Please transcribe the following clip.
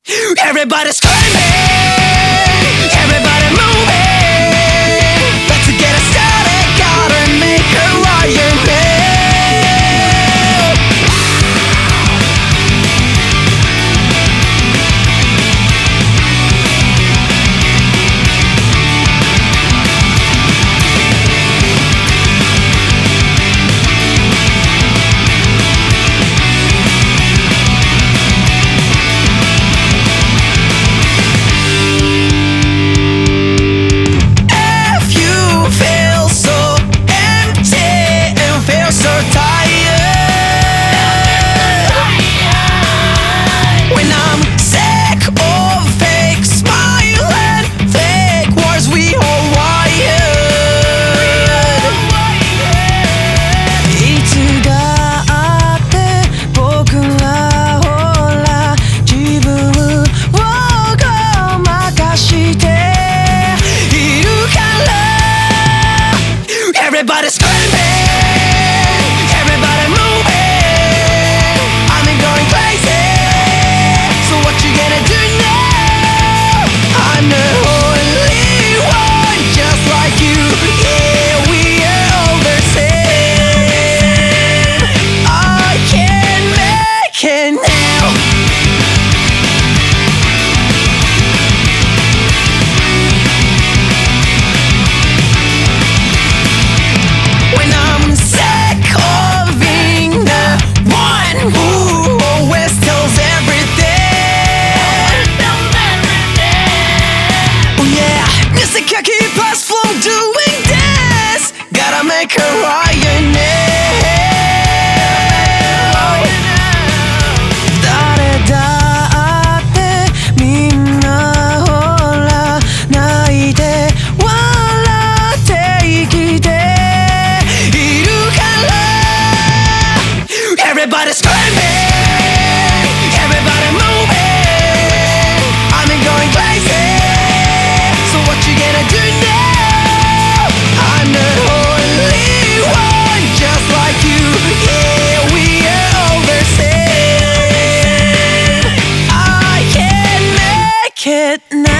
Everybody screaming, everybody moving. Let's get it started, gotta make a riot now. Everybody screaming, everybody moving. I'm going crazy. So what you gonna do now? I'm the only one, just like you. Yeah, we are all the same. I can make it now. Keep us from doing this. Gotta make a riot now. 誰だってみんなほら泣いて笑って生きているから。 Everybody screaming, everybody moving. I'm going crazy. So what you gonna do now? I'm the only one, just like you. Yeah, we are all the same. I can make it now.